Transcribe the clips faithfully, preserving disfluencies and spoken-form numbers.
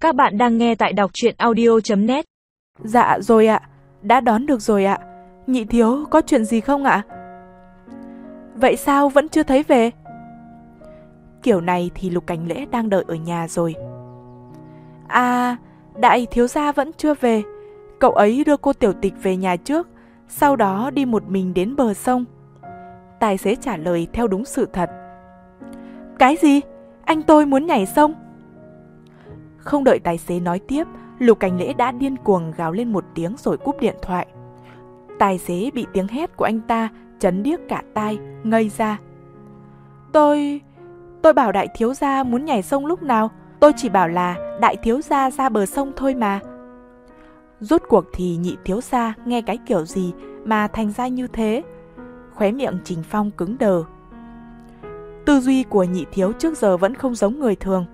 Các bạn đang nghe tại đọc truyện audio chấm net. Dạ rồi ạ, đã đón được rồi ạ. Nhị thiếu có chuyện gì không ạ? Vậy sao vẫn chưa thấy về? Kiểu này thì Lục Cảnh Lễ đang đợi ở nhà rồi. À, đại thiếu gia vẫn chưa về. Cậu ấy đưa cô Tiểu Tịch về nhà trước, sau đó đi một mình đến bờ sông. Tài xế trả lời theo đúng sự thật. Cái gì? Anh tôi muốn nhảy sông? Không đợi tài xế nói tiếp, Lục Cảnh Lễ đã điên cuồng gào lên một tiếng rồi cúp điện thoại. Tài xế bị tiếng hét của anh ta chấn điếc cả tai, ngây ra. Tôi... tôi bảo đại thiếu gia muốn nhảy sông lúc nào? Tôi chỉ bảo là đại thiếu gia ra bờ sông thôi mà. Rốt cuộc thì nhị thiếu gia nghe cái kiểu gì mà thành ra như thế? Khóe miệng Trình Phong cứng đờ. Tư duy của nhị thiếu trước giờ vẫn không giống người thường.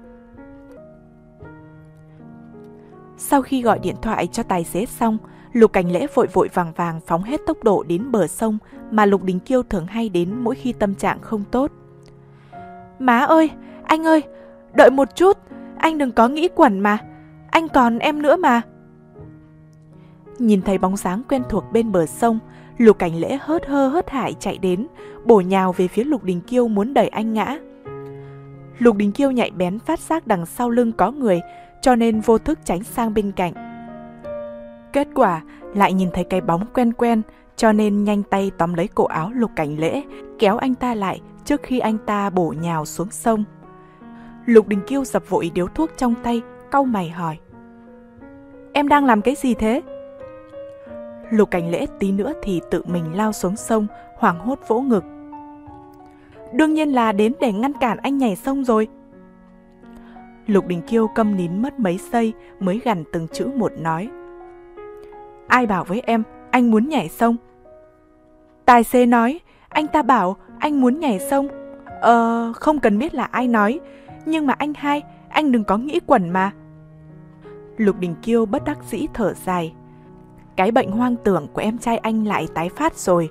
Sau khi gọi điện thoại cho tài xế xong, Lục Cảnh Lễ vội vội vàng vàng phóng hết tốc độ đến bờ sông mà Lục Đình Kiêu thường hay đến mỗi khi tâm trạng không tốt. Má ơi, anh ơi, đợi một chút, anh đừng có nghĩ quẩn mà, anh còn em nữa mà. Nhìn thấy bóng dáng quen thuộc bên bờ sông, Lục Cảnh Lễ hớt hơ hớt hải chạy đến, bổ nhào về phía Lục Đình Kiêu muốn đẩy anh ngã. Lục Đình Kiêu nhạy bén phát giác đằng sau lưng có người, cho nên vô thức tránh sang bên cạnh. Kết quả lại nhìn thấy cái bóng quen quen, cho nên nhanh tay tóm lấy cổ áo Lục Cảnh Lễ, kéo anh ta lại trước khi anh ta bổ nhào xuống sông. Lục Đình Kiêu dập vội điếu thuốc trong tay, cau mày hỏi. Em đang làm cái gì thế? Lục Cảnh Lễ tí nữa thì tự mình lao xuống sông, hoảng hốt vỗ ngực. Đương nhiên là đến để ngăn cản anh nhảy sông rồi. Lục Đình Kiêu câm nín mất mấy giây mới gằn từng chữ một nói. Ai bảo với em anh muốn nhảy sông? Tài xế nói, anh ta bảo anh muốn nhảy sông. Ờ, không cần biết là ai nói, nhưng mà anh hai, anh đừng có nghĩ quẩn mà. Lục Đình Kiêu bất đắc dĩ thở dài. Cái bệnh hoang tưởng của em trai anh lại tái phát rồi.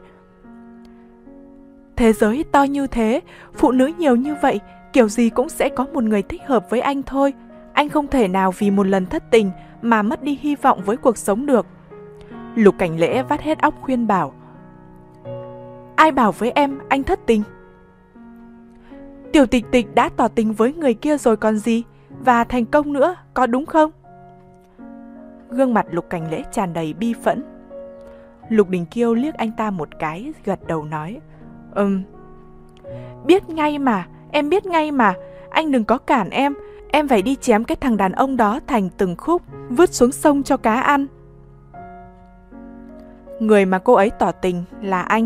Thế giới to như thế, phụ nữ nhiều như vậy, kiểu gì cũng sẽ có một người thích hợp với anh thôi. Anh không thể nào vì một lần thất tình mà mất đi hy vọng với cuộc sống được. Lục Cảnh Lễ vắt hết óc khuyên bảo. Ai bảo với em anh thất tình? Tiểu Tịch Tịch đã tỏ tình với người kia rồi còn gì, và thành công nữa, có đúng không? Gương mặt Lục Cảnh Lễ tràn đầy bi phẫn. Lục Đình Kiêu liếc anh ta một cái, gật đầu nói. Ừm, biết ngay mà, em biết ngay mà, anh đừng có cản em, em phải đi chém cái thằng đàn ông đó thành từng khúc, vứt xuống sông cho cá ăn. Người mà cô ấy tỏ tình là anh.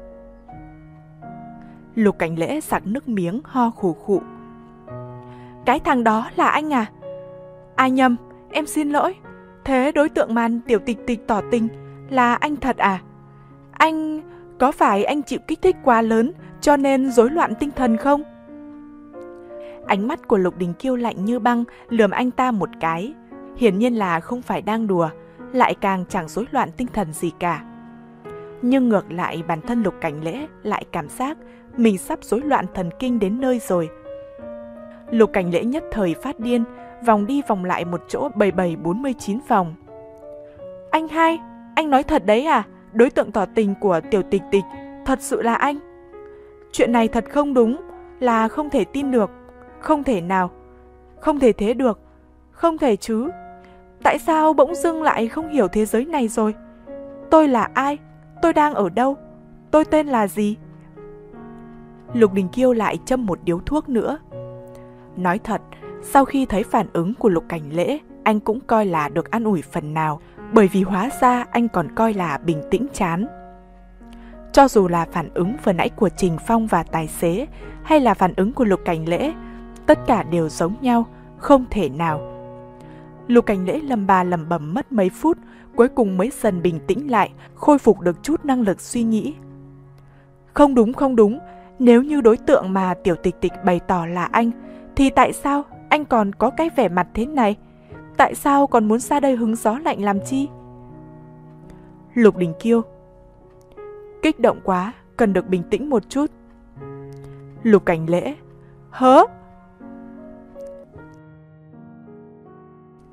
Lục Cảnh Lễ sặc nước miếng, ho khủ khụ. Cái thằng đó là anh à? À nhầm, em xin lỗi. Thế đối tượng mà Tiểu Tịch Tịch tỏ tình là anh thật à? Anh... có phải anh chịu kích thích quá lớn cho nên rối loạn tinh thần không? Ánh mắt của Lục Đình Kiêu lạnh như băng, lườm anh ta một cái. Hiển nhiên là không phải đang đùa, lại càng chẳng rối loạn tinh thần gì cả. Nhưng ngược lại bản thân Lục Cảnh Lễ lại cảm giác mình sắp rối loạn thần kinh đến nơi rồi. Lục Cảnh Lễ nhất thời phát điên, vòng đi vòng lại một chỗ bảy bảy bốn mươi chín vòng. Anh hai, anh nói thật đấy à? Đối tượng tỏ tình của Tiểu Tịch Tịch thật sự là anh? Chuyện này thật không đúng, là không thể tin được. Không thể nào, không thể thế được, không thể chứ. Tại sao bỗng dưng lại không hiểu thế giới này rồi? Tôi là ai? Tôi đang ở đâu? Tôi tên là gì? Lục Đình Kiêu lại châm một điếu thuốc nữa. Nói thật, sau khi thấy phản ứng của Lục Cảnh Lễ, anh cũng coi là được an ủi phần nào, bởi vì hóa ra anh còn coi là bình tĩnh chán. Cho dù là phản ứng vừa nãy của Trình Phong và tài xế, hay là phản ứng của Lục Cảnh Lễ, tất cả đều giống nhau, không thể nào. Lục Cảnh Lễ lầm bà lầm bầm mất mấy phút, cuối cùng mới dần bình tĩnh lại, khôi phục được chút năng lực suy nghĩ. Không đúng, không đúng, nếu như đối tượng mà Tiểu Tịch Tịch bày tỏ là anh, thì tại sao anh còn có cái vẻ mặt thế này? Tại sao còn muốn ra đây hứng gió lạnh làm chi? Lục Đình Kiêu. Kích động quá, cần được bình tĩnh một chút. Lục Cảnh Lễ. Hớ?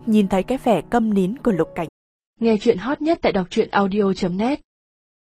nhìn thấy cái vẻ câm nín của Lục Cảnh. Nghe chuyện hot nhất tại đọc truyện audio chấm net